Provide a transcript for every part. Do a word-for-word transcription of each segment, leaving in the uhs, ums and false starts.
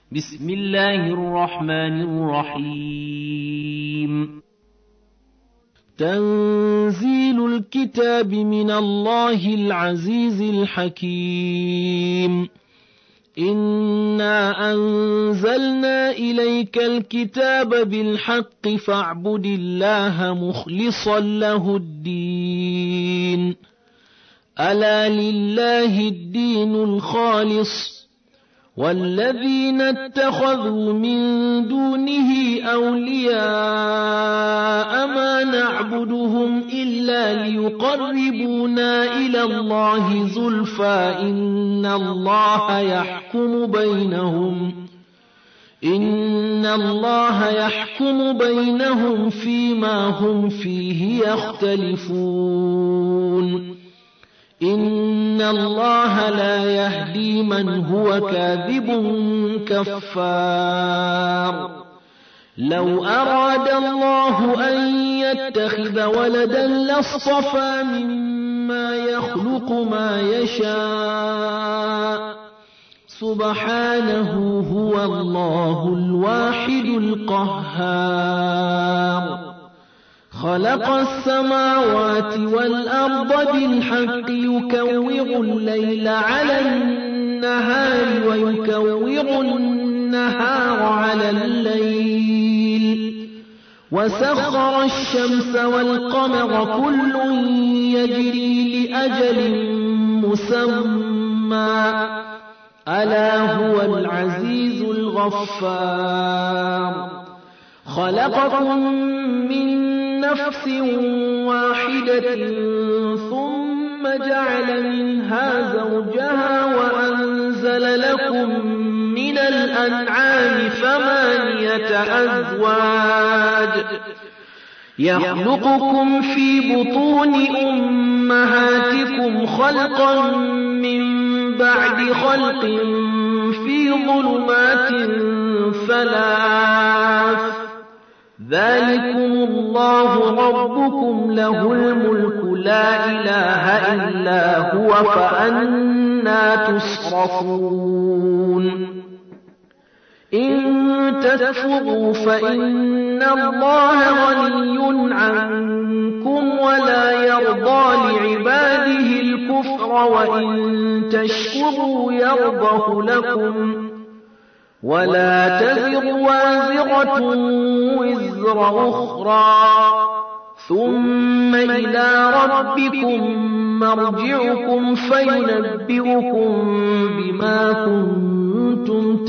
بسم الله الرحمن الرحيم. تنزيل الكتاب من الله العزيز الحكيم. إنا أنزلنا إليك الكتاب بالحق فاعبد الله مخلصا له الدين. ألا لله الدين الخالص والذين اتخذوا من دونه أولياء ما نعبدهم إلا ليقربونا إلى الله زلفى إن الله يحكم بينهم إن الله يحكم بينهم فيما هم فيه يختلفون. إن الله لا يهدي من هو كاذب كفار. لو أراد الله أن يتخذ ولدا لاصطفى مما يخلق ما يشاء سبحانه هو الله الواحد القهار. خلق السماوات والأرض بالحق يكور الليل على النهار ويكور النهار على الليل وسخر الشمس والقمر كل يجري لأجل مسمى ألا هو العزيز الغفار. خلقكم من نفس واحدة ثم جعل منها زوجها وأنزل لكم من الأنعام ثمانية أزواج يخلقكم في بطون أمهاتكم خلقا من بعد خلق في ظلمات ثلاث ذلكم الله ربكم له الملك لا إله إلا هو فأنى تصرفون. إن تكفروا فإن الله غني عنكم ولا يرضى لعباده الكفر وإن تشكروا يرضه لكم ولا تزر وازرة وزر أخرى ثم إلى ربكم مرجعكم فينبئكم بما كنتم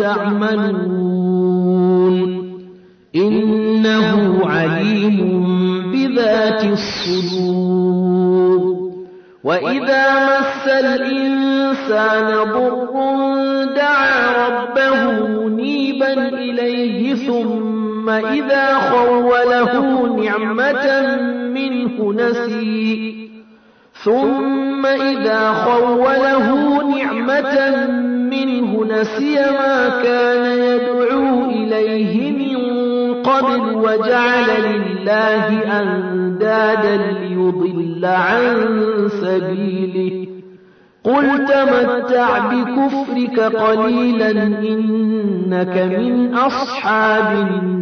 تعملون. إنه عليم بذات الصدور. وإذا مس الإنسان ضر دعا ربه منيبا إليه ثم إذا خوله نعمة منه نسي ثم إذا خوله نعمة منه نسي ما كان يدعو إليه من قبل وجعل لله أندادا ليضل عن سبيله. قل تمتع بكفرك قليلا إنك من أصحاب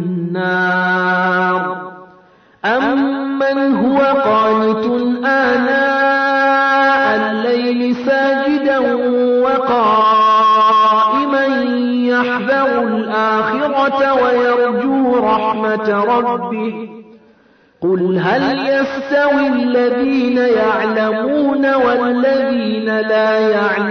النار. أمن هو قانت آناء الليل ساجدا وقائما يحذر الآخرة ويرجو رحمة ربه. قل هل يستوي الذين يعلمون والذين لا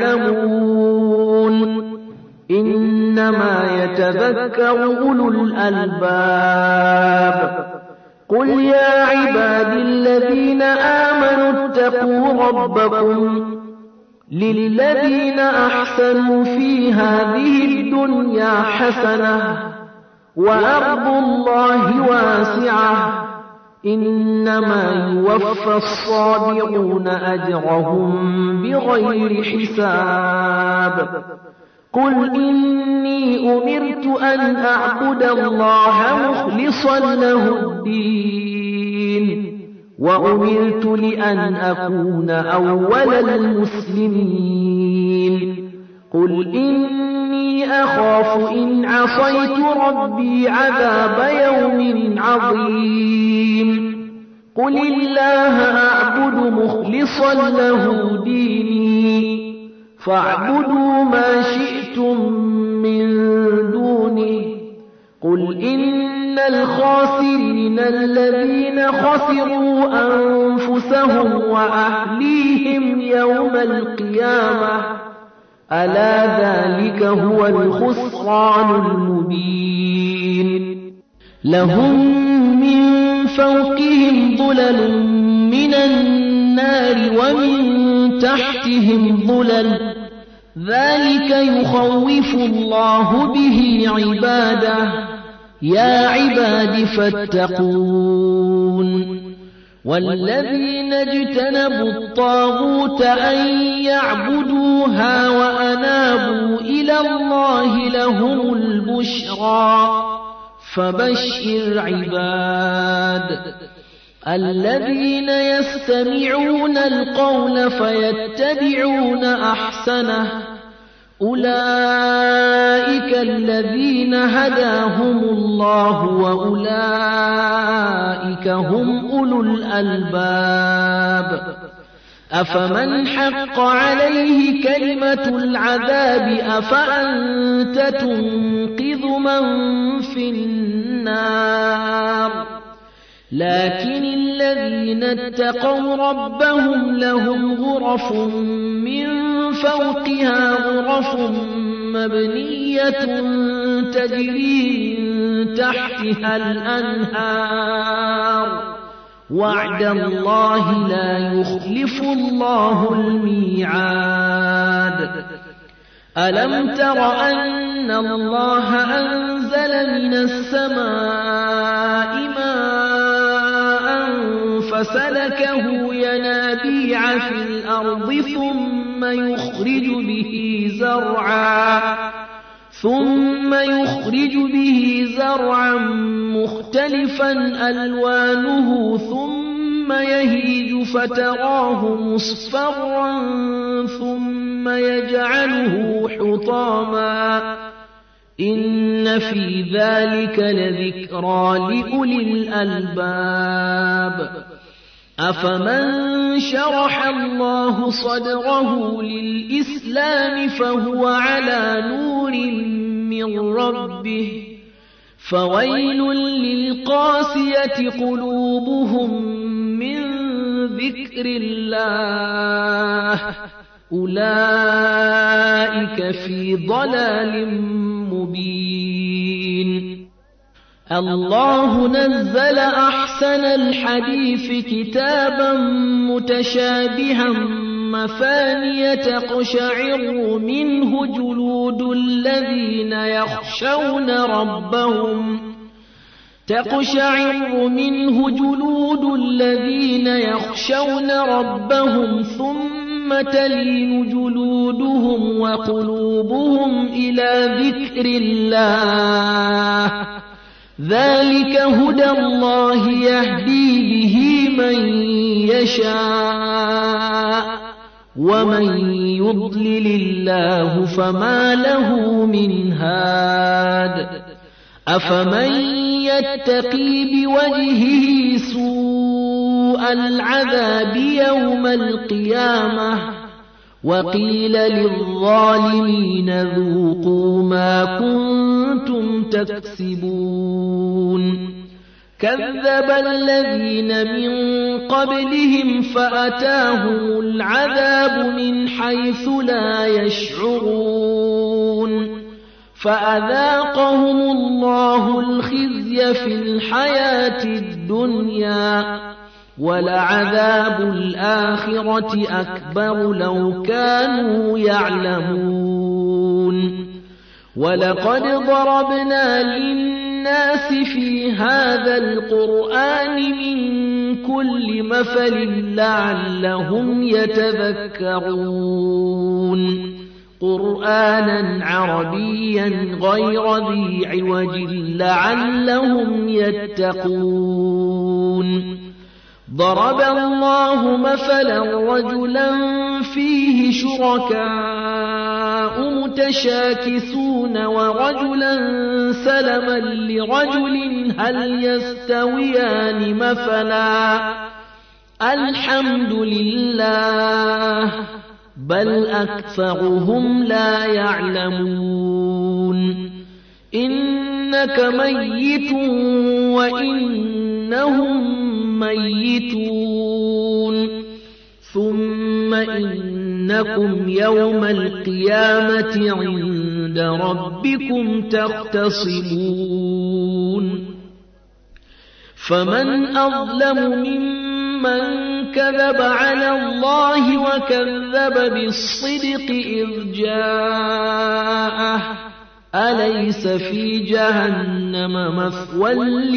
يعلمون إنما يتذكر أولو الألباب. قل يا عباد الذين آمنوا اتقوا ربكم للذين أحسنوا في هذه الدنيا حسنة وأرض الله واسعة إنما يوفى الصابرون أجرهم بغير حساب. قل إني أمرت أن أعبد الله مخلصا له الدين وأمرت لأن أكون أول المسلمين. قل إني أخاف إن عصيت ربي عذاب يوم عظيم قل الله أعبد مخلصا له ديني فاعبدوا ما شئتم من دونه قل إن الخاسرين الذين خسروا أنفسهم وأهليهم يوم القيامة ألا ذلك هو الخسران المبين لهم من فوقهم ظلل من النار ومن تحتهم ظلل ذلك يخوف الله به عباده يا عباد فاتقون والذين اجتنبوا الطاغوت أن يعبدوها وأنابوا إلى الله لهم البشرى فبشر عباد الذين يستمعون القول فيتبعون أحسنه أولئك الذين هداهم الله وأولئك هم أولو الألباب أفمن حق عليه كلمة العذاب أفأنت تنقذ من في النار لكن الذين اتقوا ربهم لهم غرف من فوقها غرف مبنية تجري من تحتها الأنهار وعد الله لا يخلف الله الميعاد ألم تر أن الله أنزل من السماء ماء فسلكه ينابيع في الأرض ثم يخرج به زرعا ثم يخرج به زرعا مختلفا ألوانه ثم يهيج فتراه مصفرا ثم يجعله حطاما إن في ذلك لذكرى لأولي الألباب أفمن شرح الله صدره للإسلام فهو على نور من ربه فويل للقاسية قلوبهم من ذكر الله أولئك في ضلال مبين الله نزل أحسن الحديث كتابا متشابها مثانية تقشعر منه جلود الذين يخشون ربهم تقشعر منه جلود الذين يخشون ربهم ثم تلين جلودهم وقلوبهم إلى ذكر الله ذلك هدى الله يهدي به من يشاء ومن يضلل الله فما له من هاد أفمن يتقي بوجهه سوء العذاب يوم القيامة وقيل للظالمين ذوقوا ما كنتم تكسبون كذب الذين من قبلهم فأتاهم العذاب من حيث لا يشعرون فأذاقهم الله الخزي في الحياة الدنيا ولعذاب الآخرة أكبر لو كانوا يعلمون ولقد ضربنا للناس في هذا القرآن من كل مثل لعلهم يتذكرون قرآنا عربيا غير ذي عوج لعلهم يتقون ضرب الله مثلا رجلا فيه شركاء متشاكسون ورجلا سلما لرجل هل يستويان مثلا الحمد لله بل أكثرهم لا يعلمون إنك ميت وإنهم ميتون ثم إنكم يوم القيامة عند ربكم تختصمون فمن أظلم ممن كذب على الله وكذب بالصدق إذ جاءه أليس في جهنم مثوى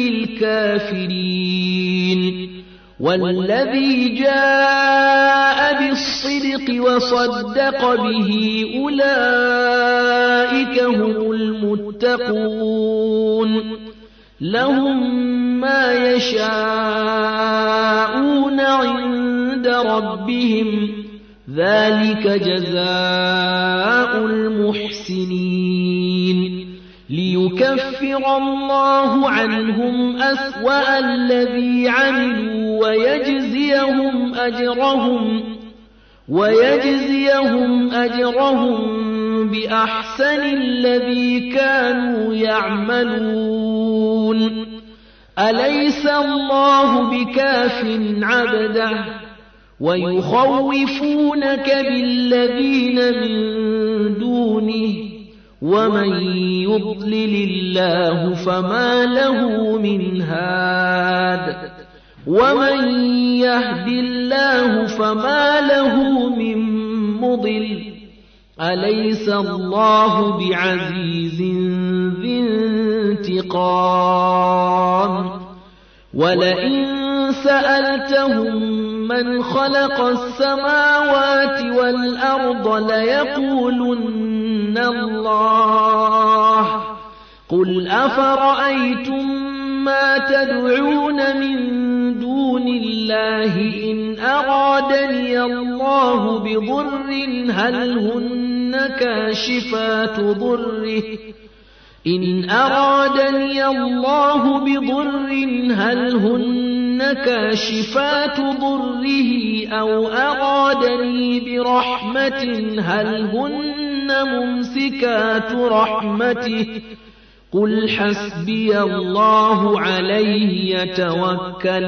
للكافرين والذي جاء بالصدق وصدق به أولئك هم المتقون لهم ما يشاءون عند ربهم ذلك جزاء المحسنين ليكفر الله عنهم أسوأ الذي عملوا ويجزيهم أجرهم ويجزيهم أجرهم بأحسن الذي كانوا يعملون أليس الله بكاف عبده ويخوفونك بالذين من دونه ومن يضلل الله فما له من هاد ومن يهد الله فما له من مضل أليس الله بعزيز ذي انتقام ولئن سألتهم من خلق السماوات والأرض ليقولن الله قل أفرأيتم ما تدعون من دون الله إن أرادني الله بضر هل هن كاشفات ضره إن أرادني الله بضر هل هن كاشفات ضره أو أرادني برحمة هل هن ممسكات رحمته قل حسبي الله عليه يتوكل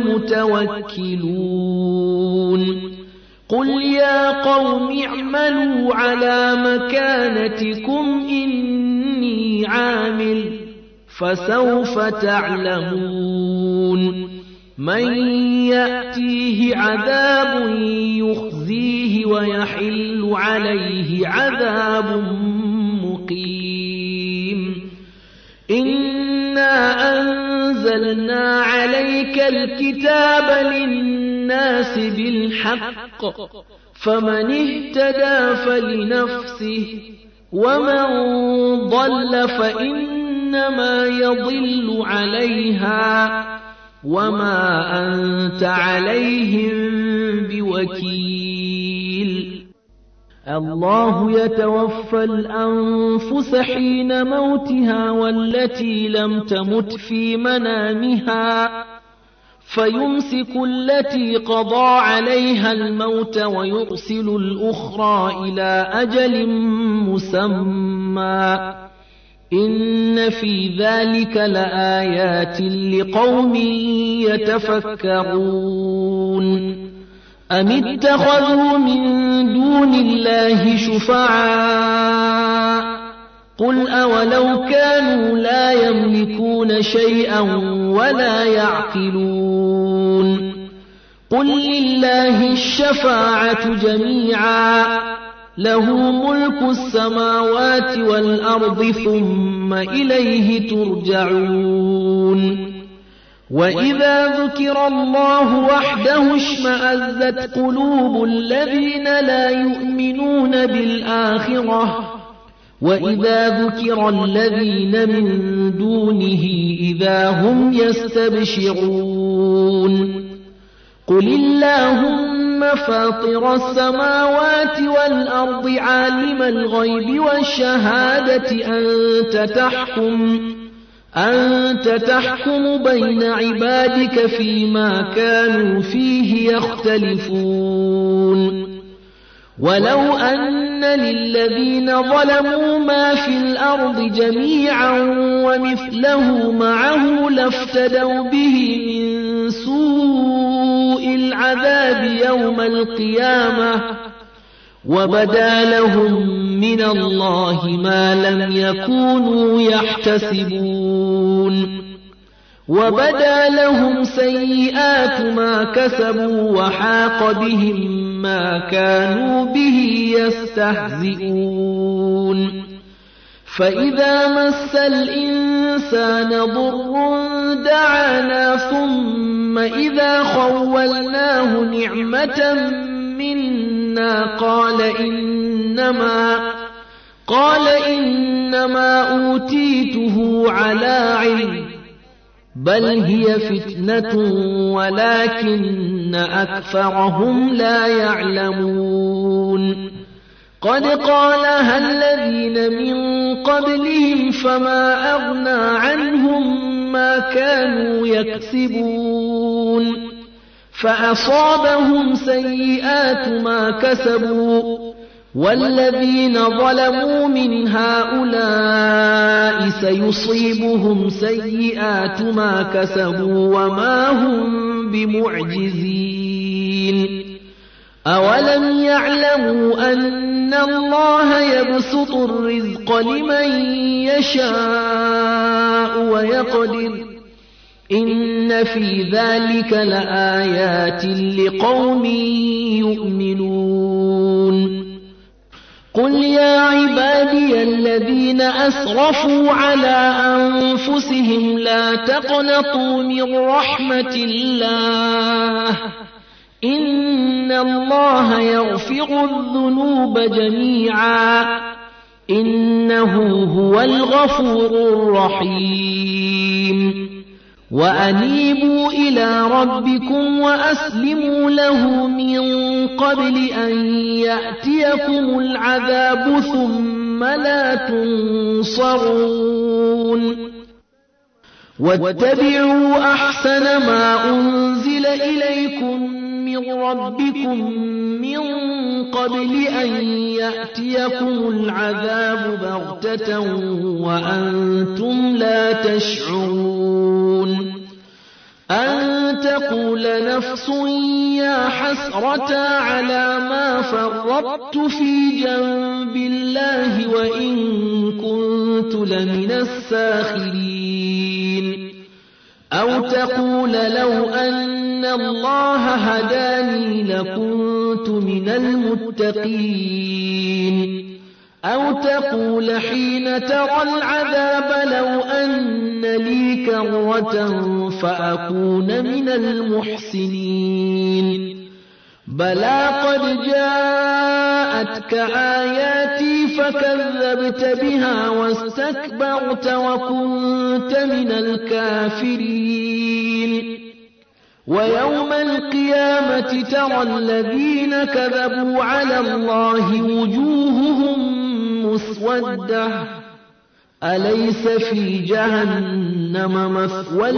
المتوكلون قل يا قوم اعملوا على مكانتكم إني عامل فسوف تعلمون من يأتيه عذاب يخزيه ويحل عليه عذاب مقيم إنا أنزلنا عليك الكتاب للناس بالحق فمن اهتدى فلنفسه ومن ضل فإنما يضل عليها وما أنت عليهم بوكيل الله يتوفى الأنفس حين موتها والتي لم تمت في منامها فيمسك التي قضى عليها الموت ويرسل الأخرى إلى أجل مسمى إن في ذلك لآيات لقوم يتفكرون أم اتخذوا من دون الله شفعاء قل أولو كانوا لا يملكون شيئا ولا يعقلون قل لله الشفاعة جميعا له ملك السماوات والأرض ثم إليه ترجعون وإذا ذكر الله وحده اشمأزت قلوب الذين لا يؤمنون بالآخرة وإذا ذكر الذين من دونه إذا هم يستبشرون قل اللهم فاطر السماوات والأرض عالم الغيب والشهادة أنت تحكم أنت تحكم بين عبادك فيما كانوا فيه يختلفون ولو أن للذين ظلموا ما في الأرض جميعا ومثله معه لافتدوا به من سوء العذاب يوم القيامة وبدا لهم من الله ما لم يكونوا يحتسبون وبدا لهم سيئات ما كسبوا وحاق بهم ما كانوا به يستهزئون فإذا مس الإنسان ضر دعانا ثم إذا خولناه نعمة منا قال إنما قال إنما أوتيته على علم بل هي فتنة ولكن أكثرهم لا يعلمون قد قالها الذين من قبلهم فما أغنى عنهم ما كانوا يكسبون فأصابهم سيئات ما كسبوا والذين ظلموا من هؤلاء سيصيبهم سيئات ما كسبوا وما هم بمعجزين أولم يعلموا أن الله يبسط الرزق لمن يشاء ويقدر إن في ذلك لآيات لقوم يؤمنون قل يا عبادي الذين أسرفوا على أنفسهم لا تقنطوا من رحمة الله إن الله يغفر الذنوب جميعا إنه هو الغفور الرحيم وأنيبوا إلى ربكم وأسلموا له من قبل أن يأتيكم العذاب ثم لا تنصرون واتبعوا أحسن ما أنزل إليكم من ربكم من قبل أن يأتيكم العذاب بغتة وأنتم لا تشعرون أن تقول نفس يا حسرة على ما فرطت في جنب الله وإن كنت لمن الساخرين أو تقول لو أن الله هداني لكنت من المتقين أو تقول حين ترى العذاب لو أن لي كرة فأكون من المحسنين بلى قد جاءتك آياتي فكذبت بها واستكبرت وكنت من الكافرين ويوم القيامة ترى الذين كذبوا على الله وجوههم مسودة أليس في جهنم مثوى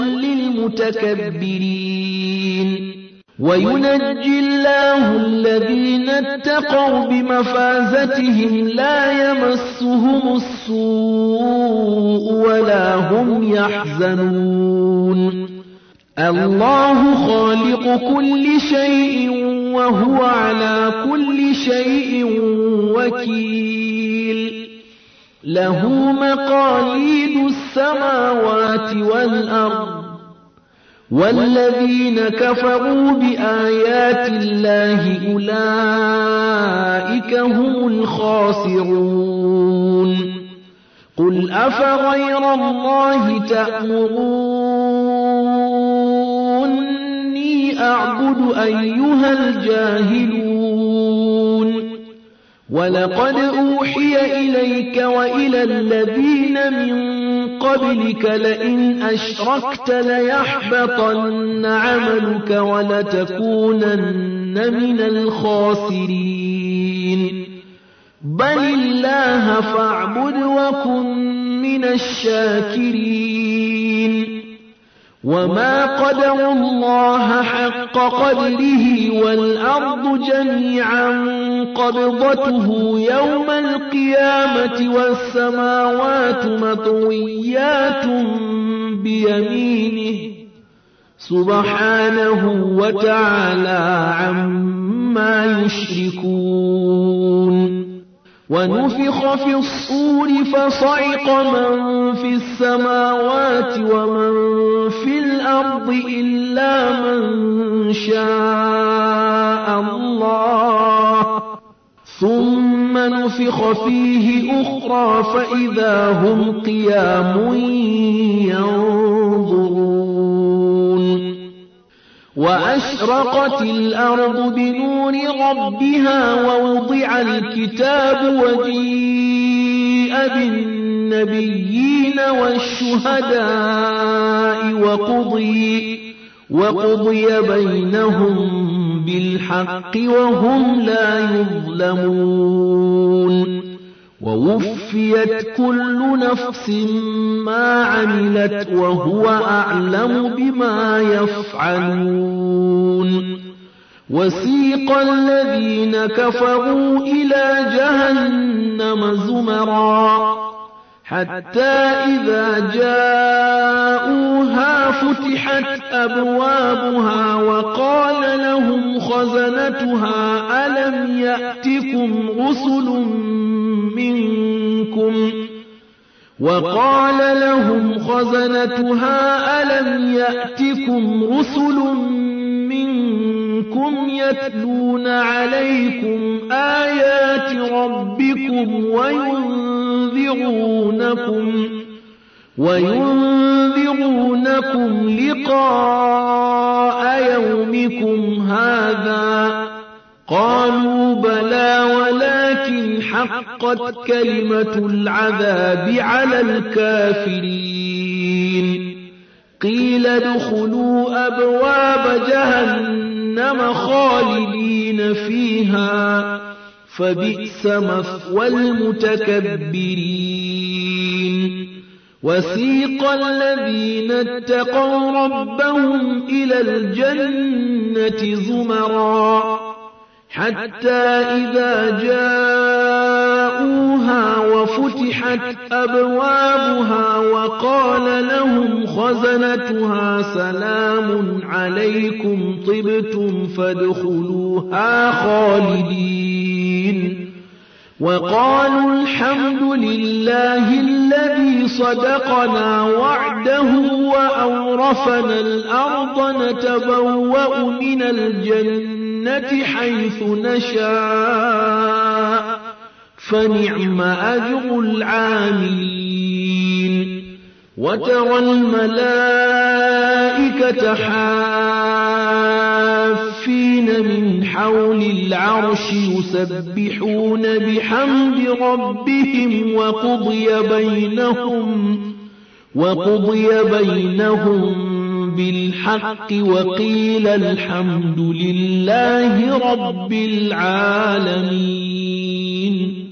للمتكبرين وينجي الله الذين اتقوا بمفازتهم لا يمسهم السوء ولا هم يحزنون الله خالق كل شيء وهو على كل شيء وكيل له مقاليد السماوات والأرض والذين كفروا بآيات الله أولئك هم الخاسرون قل أفغير الله تأمروني أعبد أيها الجاهلون ولقد أوحي إليك وإلى الذين من قبلك لئن أشركت ليحبطن عملك ولتكونن من الخاسرين بل الله فاعبد وكن من الشاكرين وما قدروا الله حق قدره والأرض جميعا قبضته يوم القيامة والسماوات مطويات بيمينه سبحانه وتعالى عما يشركون ونفخ في الصور فصعق من في السماوات ومن في الأرض إلا من شاء الله ثم نفخ فيه أخرى فإذا هم قيام ينظرون وأشرقت الأرض بنور ربها ووضع الكتاب وجيء بالنبيين والشهداء وقضي, وقضي بينهم بالحق وهم لا يظلمون ووفيت كل نفس ما عملت وهو أعلم بما يفعلون وسيق الذين كفروا إلى جهنم زمرا حتى إذا جاءوها فتحت أبوابها وقال لهم خزنتها ألم يأتكم رسل منكم وقال لهم خزنتها ألم يأتكم رسل منكم يتلون عليكم آيات ربكم وينذرونكم وينذرونكم لقاء يومكم هذا قالوا بلى ولكن حقت كلمة العذاب على الكافرين قيل ادخلوا أبواب جهنم خالدين فيها فبئس مثوى المتكبرين وسيق الذين اتقوا ربهم إلى الجنة زمرا حتى إذا جاءوها وفتحت أبوابها وقال لهم خزنتها سلام عليكم طبتم فادخلوها خالدين وقالوا الحمد لله الذي صدقنا وعده وأورثنا الأرض نتبوأ من الجنة حيث نشاء فنعم أجر العاملين وترى الملائكة حافين من حول العرش يسبحون بحمد ربهم وقضي بينهم وقضي بينهم بالحق وقيل الحمد لله رب العالمين.